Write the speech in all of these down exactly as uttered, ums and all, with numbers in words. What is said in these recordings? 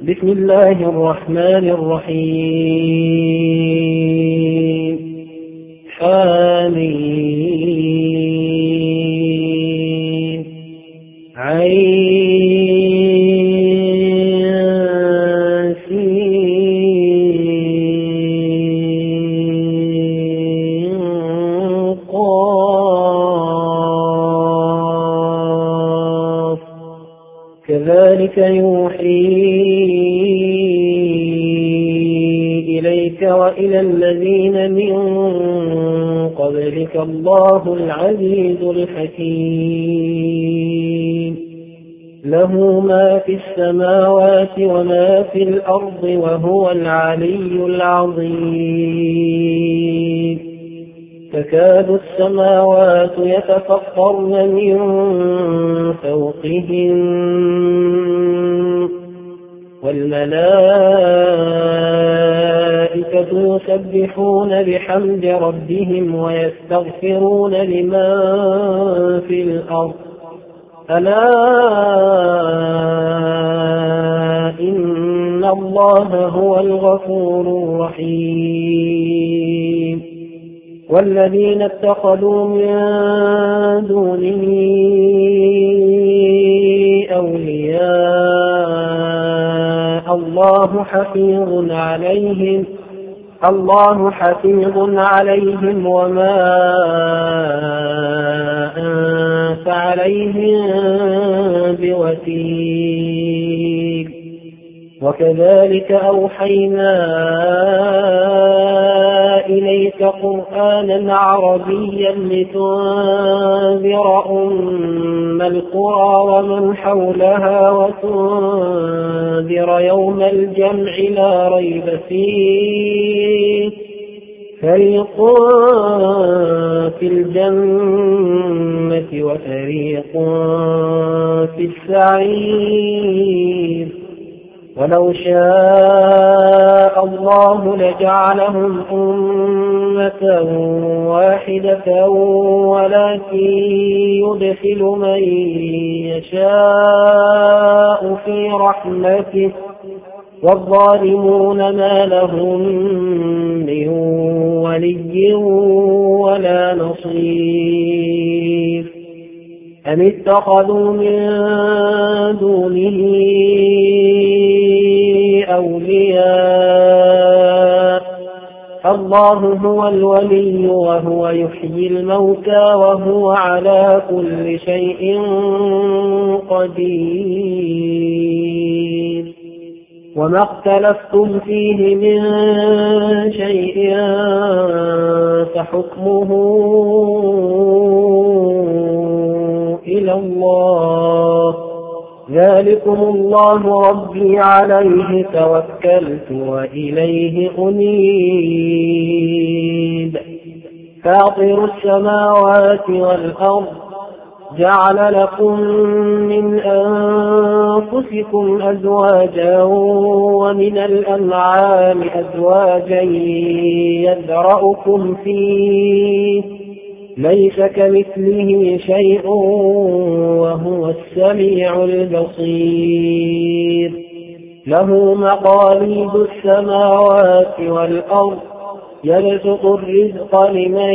بسم الله الرحمن الرحيم. حميم عين سين قاف كذلك يوحي إليك وإلى الذين من قبلك الله العزيز الحكيم. له ما في السماوات وما في الأرض وهو العلي العظيم. تكاد السماوات يتفطرن من فوقهن والملائكة يسبحون بحمد ربهم ويستغفرون لمن في الأرض ألا إن الله هو الغفور الرحيم. والذين اتخذوا من دونه أولياء الله حفيظ عليهم الله حفيظ عليهم وما أنت عليهم بوكيل. وكذلك أوحينا إليك قرآنا عربيا لتنذر أم القرى ومن حولها وتنذر يوم الجمع لا ريب فيه فريق في الجنة وفريق في السعير. ولو شاء الله لجعلهم أمة واحدة ولكن يدخل من يشاء في رحمته والظالمون ما لهم من ولي ولا نصير. أم اتخذوا من دونه أولياء الله هو الولي وهو يحيي الموتى وهو على كل شيء قدير. وما اختلفتم فيه من شيء فحكمه إلى الله ذلكم الله ربي عليه توكلت وإليه أنيب. فاطر السماوات والأرض جعل لكم من أنفسكم أزواجا ومن الأنعام أزواجا يذرأكم فيه ليس كمثله شيء وهو السميع البصير. له مقاليد السماوات والأرض يبسط الرزق لمن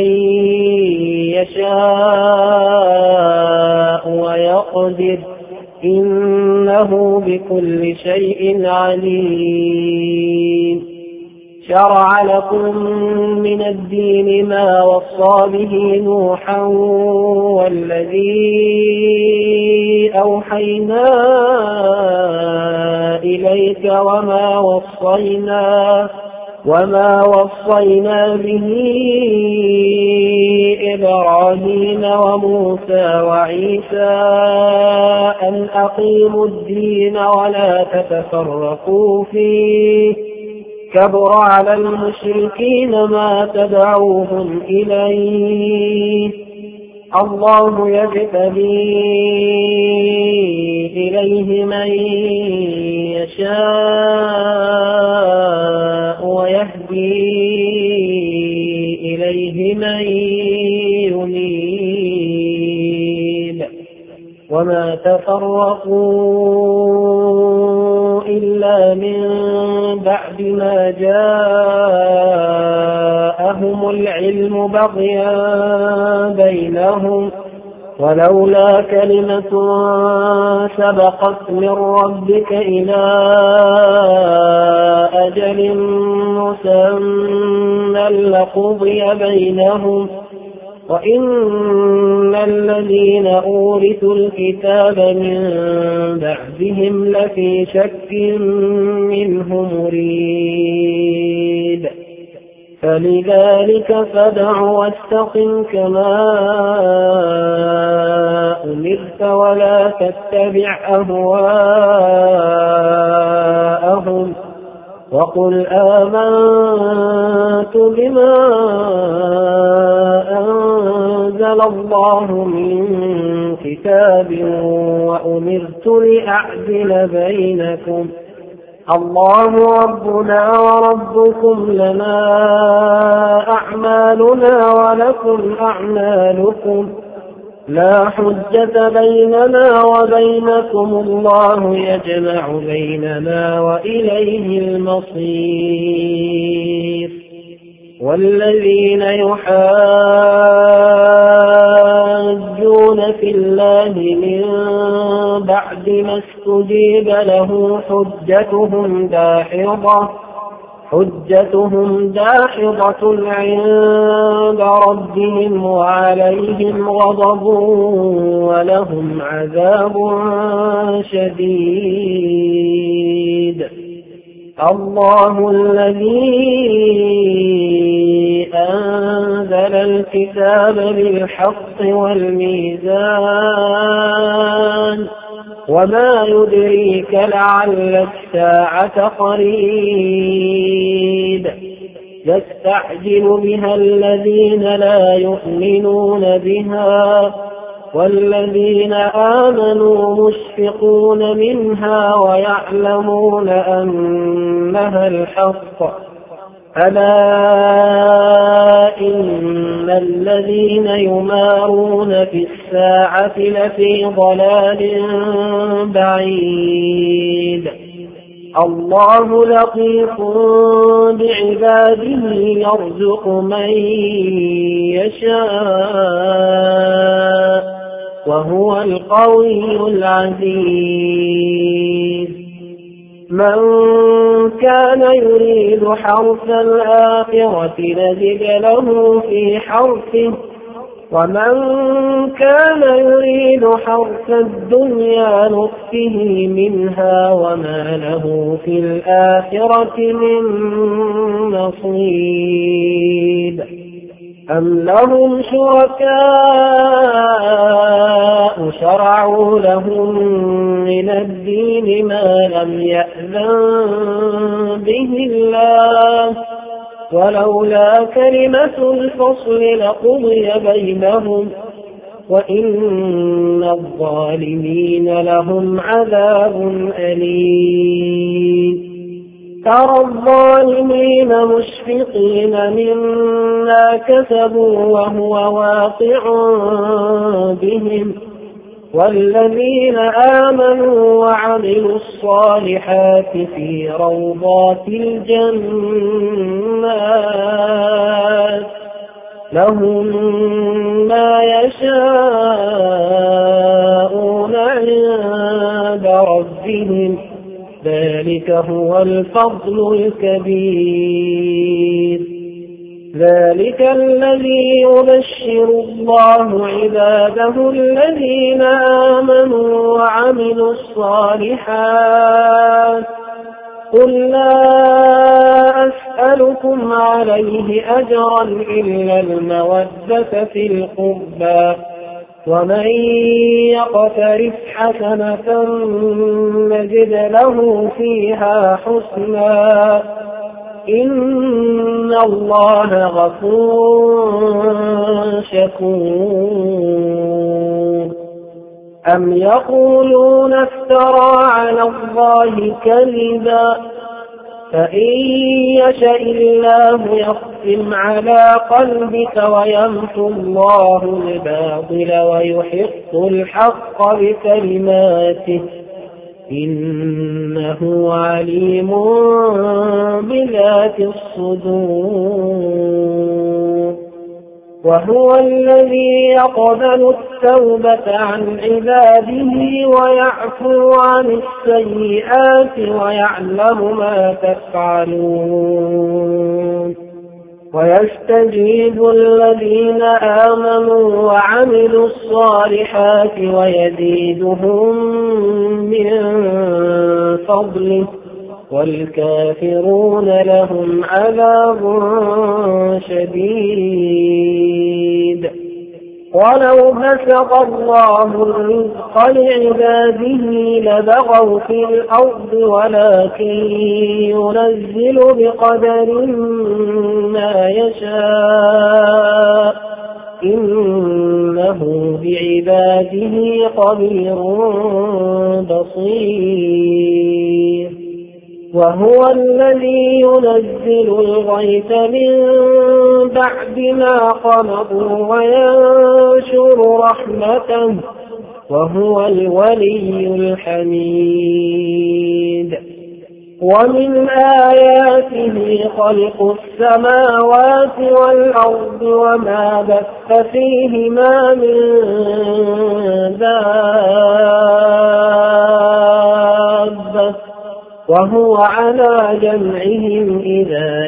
يشاء ويقدر إنه بكل شيء عليم. شرع لكم من الدين ما وصى به نوحا والذي أوحينا إليك وما وصينا وما وصينا به إبراهيم وموسى وعيسى أن أقيموا الدين ولا تتفرقوا فيه كبر على المشركين ما تدعوهم إليه. الله يجتبي إليه من يشاء ويهدي إليه من ينيب. وما تفرقوا إلا من بعد ما جاءهم العلم بغيا بينهم ولولا كلمة سبقت من ربك إلى أجل مسمى لقضي بينهم وإن الذين أورثوا الكتاب من بعدهم لفي شك منه مريب فلذلك فادع واستقم كما أمرت ولا تتبع أهواءهم وقل آمنت بما أنزل الله من كتاب وأمرت لأعدل بينكم الله ربنا وربكم لنا أعمالنا ولكم أعمالكم لا حجة بيننا وبينكم الله يجمع بيننا وإليه المصير والذين يحاجون في الله من بعد ما استجيب له حجتهم داحضة حجتهم داحضة عند ربهم وعليهم غضب ولهم عذاب شديد الله الذي أنزل الكتاب بالحق والميزان وما يدريك لعل الساعة قريب يستعجل بها الذين لا يؤمنون بها والذين آمنوا مشفقون منها ويعلمون أنها الحق ألا إن الذين يمارون في الساعة لفي ضلال بعيد الله لطيف بعباده يرزق من يشاء وهو القوي العزيز من كان يريد حرث الآخرة نزد له في حرثه ومن كان يريد حرث الدنيا نؤته منها وما له في الآخرة من نصيب أم لهم شركاء شرعوا لهم من الدين ما لم يأذن به الله ولولا كلمة الفصل لقضي بينهم وإن الظالمين لهم عذاب أليم ترى الظالمين مشفقين مما كسبوا وهو واقع بهم والذين آمنوا وعملوا الصالحات في روضات الجنات لهم ما يشاءون عند ربهم ذلك هو الفضل الكبير ذلك الذي يبشر الله عباده الذين آمنوا وعملوا الصالحات قل لا أسألكم عليه أجرا إلا المودة في القربى ومن يقترف حسنة نجد له فيها حسنا إن الله غفور شكور أم يقولون افترى على الله كذبا فإن يشاء الله يختم على قلبك ويمحو الله الباطل ويحق الحق بكلماته إنه عليم بذات الصدور. وهو الذي يقبل التوبة عن عباده ويعفو عن السيئات ويعلم ما تفعلون، ويستجيب الذين آمنوا وعملوا الصالحات ويزيدهم من فضله، والكافرون لهم عذاب شديد. ولو بسط الله الرزق لعباده لبغوا في الأرض ولكن ينزل بقدر ما يشاء إنه بعباده خبير بصير. وهو الذي ينزل الغيث من بعد ما قنطوا وينشر رحمته وهو الولي الحميد. ومن آياته خلق السماوات والأرض وما بث فيهما من دابة وهو على جمعهم إذا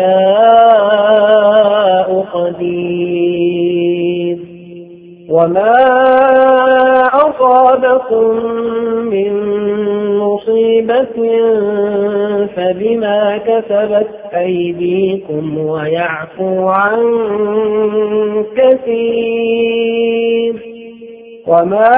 يشاء قدير. وما أصابكم من مصيبة فبما كسبت أيديكم ويعفو عن كثير. وما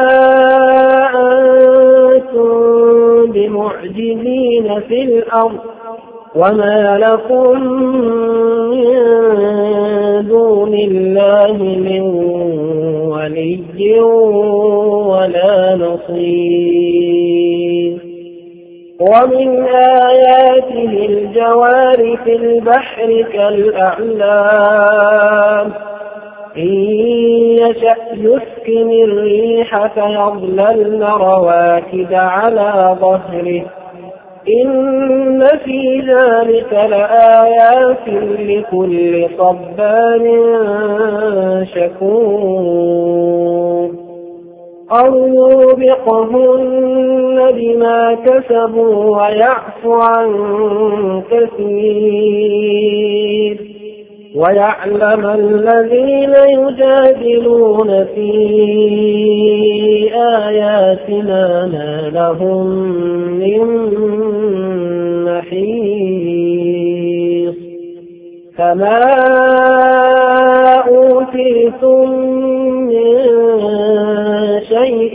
أنتم بمعجزين في الأرض وما لكم من دون الله من ولي ولا نصير. ومن آياته الجوار في البحر كالأعلام إن يشأ يسكن الريح فيظللن رواكد على ظهره إن في ذلك لآيات لكل صبار شكور. أو يوبقهن بما كسبوا ويعفو عن كثير ويعلم الذين يجادلون في آياتنا ما لهم من محيص. فما أوتيتم من شيء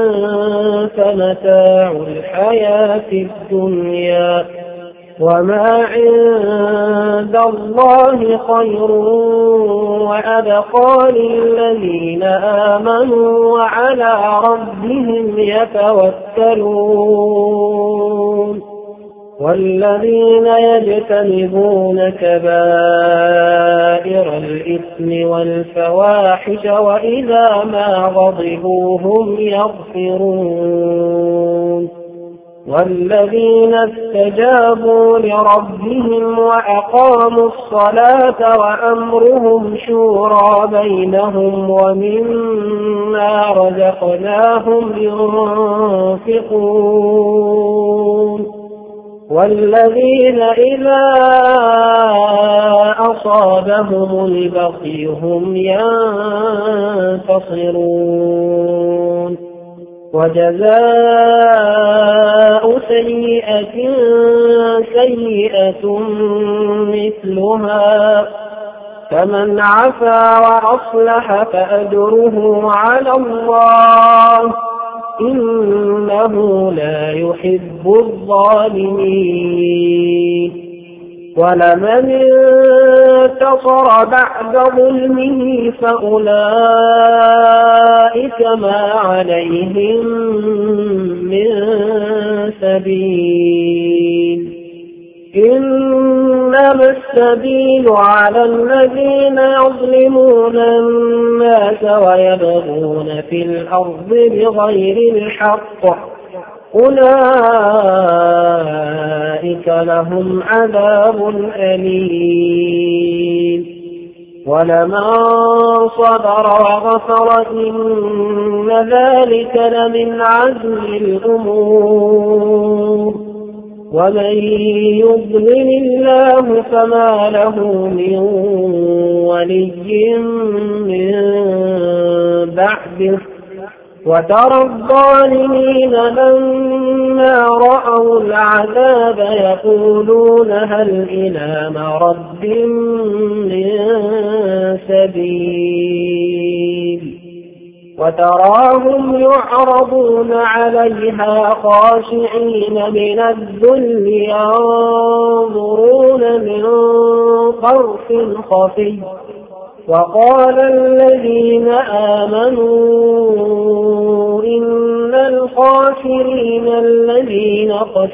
فمتاع الحياة الدنيا وما عند الله خير وأبقى للذين آمنوا وعلى ربهم يتوكلون. والذين يجتنبون كبائر الإثم والفواحش وإذا ما غضبوا هم يغفرون. والذين استجابوا لربهم وأقاموا الصلاة وأمرهم شورى بينهم ومما رزقناهم ينفقون. والذين إذا أصابهم البغي هم ينتصرون. وجزاء سيئة سيئة مثلها فمن عفا وأصلح فأجره على الله إنه لا يحب الظالمين. ولمن انتصر بعد ظلمه فأولئك ما عليهم من سبيل إنما السبيل على الذين يظلمون الناس ويبغون في الأرض بغير الحق أولئك لهم عذاب أليم ولمن صبر وغفر إن ذلك لمن عزم الأمور ومن يضلل الله فما له من ولي من بعده وترى الظالمين لما رأوا العذاب يقولون هل إلى مرد من سبيل وتراهم يعرضون عليها خاشعين من الذل ينظرون من طرف خفي وقال الذين آمنوا إن الخاسرين الذين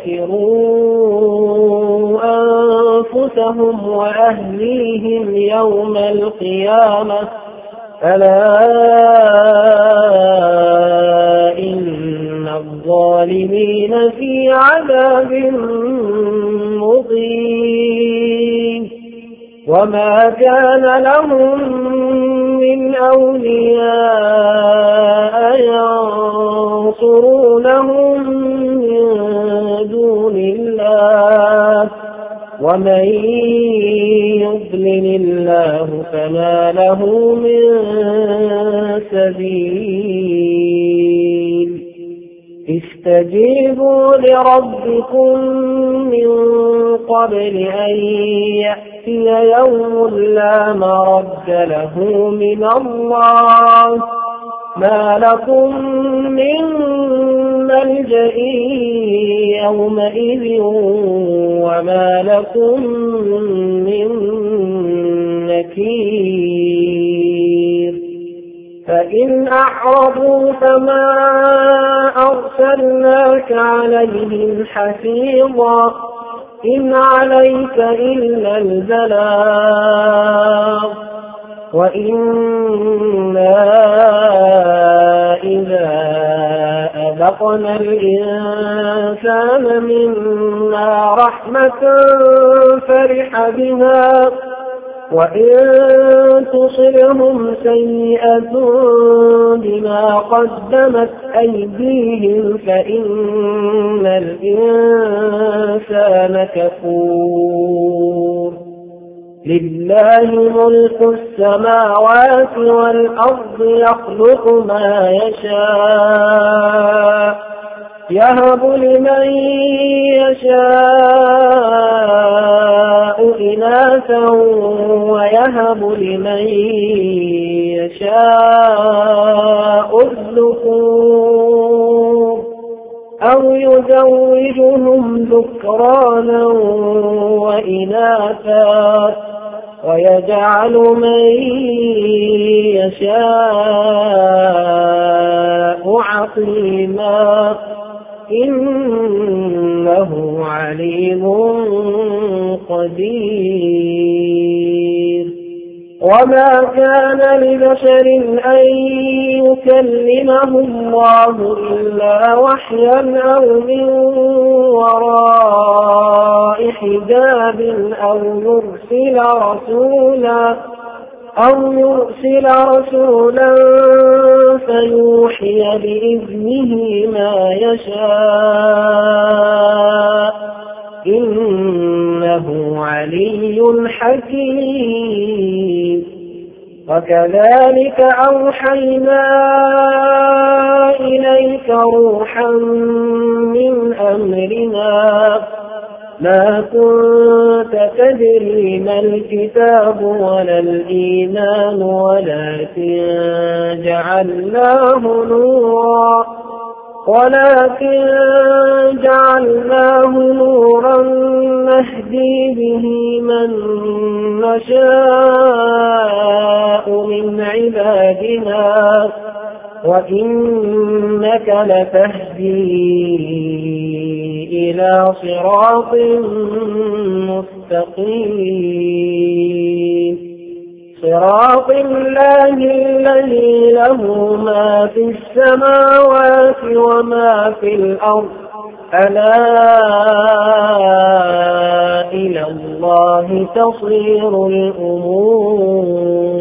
خسروا أنفسهم وأهليهم يوم القيامة ألا إن الظالمين في عذاب مقيم وما كان لهم من أولياء ينصرونهم من دون الله ومن يضلل الله فما له من سبيل استجيبوا لربكم من قبل أن يأتي يوم لا مرد له من الله ما لكم من ملجأ يومئذ وما لكم من نكير فإن أعرضوا فما أرسلناك عليهم حفيظا إن عليك إلا البلاغ وإنا إذا أذقنا الإنسان منا رحمة فرح بها وإن تصلهم سيئة بما قدمت أيديهم فإن الإنسان كفور لله ملك السماوات والأرض يخلق ما يشاء يهب لمن يشاء إناثا ويهب لمن يشاء الذكور أو يزوجهم ذكرانا وإناثا ويجعل من يشاء عقيما إنه عليم قدير وما كان لبشر أن يكلمه الله إلا وحيا أو من وراء حجاب أو يرسل رسولا أو يرسل رسولا فيوحي بإذنه ما يشاء إنه علي حكيم وكذلك أوحينا إليك روحا من أمرنا ما كنت تدري ما الكتاب ولا الإيمان ولكن جعلناه نورا ولكن جعلناه نورا نهدي به من نشاء من عبادنا وإنك لتهدي إلى صراط مستقيم صراط الله الذي له ما في السماوات وما في الأرض ألا إلى الله تصير الأمور.